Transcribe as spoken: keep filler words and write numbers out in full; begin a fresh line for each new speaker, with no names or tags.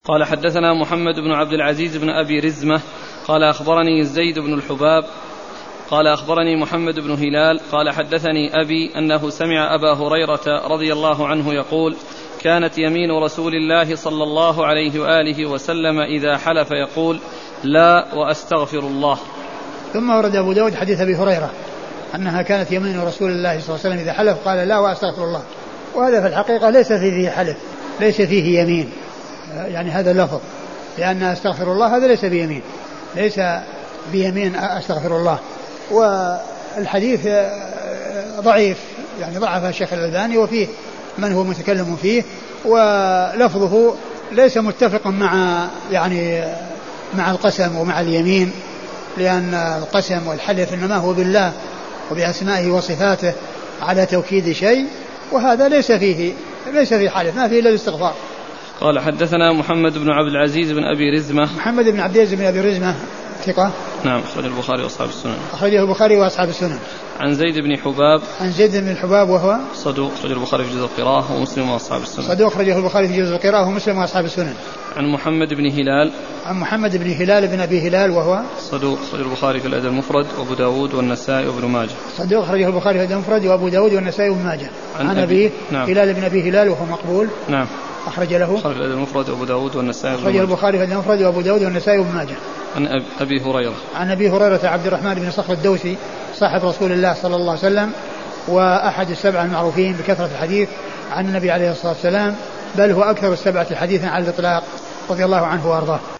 قال حدثنا محمد بن عبد العزيز بن أبي رزمة قال أخبرني زيد بن الحباب قال أخبرني محمد بن هلال قال حدثني أبي أنه سمع أبا هريرة رضي الله عنه يقول: كانت يمين رسول الله صلى الله عليه وآله وسلم إذا حلف يقول: لا وأستغفر الله.
ثم ورد أبو داود حديث أبي هريرة أنها كانت يمين رسول الله صلى الله عليه وسلم إذا حلف قال: لا وأستغفر الله. وهذا في الحقيقة ليس فيه حلف، ليس فيه يمين، يعني هذا اللفظ، لأن أستغفر الله هذا ليس بيمين، ليس بيمين أستغفر الله. والحديث ضعيف، يعني ضعف الشيخ الألباني وفيه من هو متكلم فيه، ولفظه ليس متفقا مع يعني مع القسم ومع اليمين، لأن القسم والحلف إنما هو بالله وبأسمائه وصفاته على توكيد شيء، وهذا ليس فيه ليس فيه حلف، ما فيه إلا الاستغفار.
قال حدثنا محمد بن عبد العزيز بن أبي رزمة.
محمد بن عبد العزيز بن أبي رزمة ثقة،
نعم، أخرجه البخاري وأصحاب السنن.
أخرجه البخاري وأصحاب السنن.
عن زيد بن حباب.
عن زيد بن الحباب وهو
صدوق، أخرجه البخاري في جزء القراءة ومسلم وأصحاب السنن.
صدوق، أخرجه البخاري في جزء القراءة ومسلم وأصحاب السنن.
عن محمد بن هلال.
عن محمد بن هلال بن أبي هلال وهو
صدوق، أخرجه البخاري في الأدب المفرد وأبو داود والنسائي وابن ماجه.
صدوق، أخرجه البخاري في الأدب المفرد وأبو داود والنسائي وابن ماجه.
عن,
عن أبيه
نعم.
هلال بن أبي هلال وهو مقبول،
نعم،
أخرج له
البخاري في الأدب المفرد وأبو داود والنسائي وابن
ماجه. أخرجه البخاري في الأدب المفرد وأبو داود والنسائي وابن ماجه.
عن أبي هريرة.
عن أبي هريرة عبد الرحمن بن صخر الدوسي صاحب رسول الله صلى الله عليه وسلم، وأحد السبعة المعروفين بكثرة الحديث عن النبي عليه الصلاة والسلام، بل هو أكثر السبعة حديثا على الإطلاق، رضي الله عنه وأرضاه.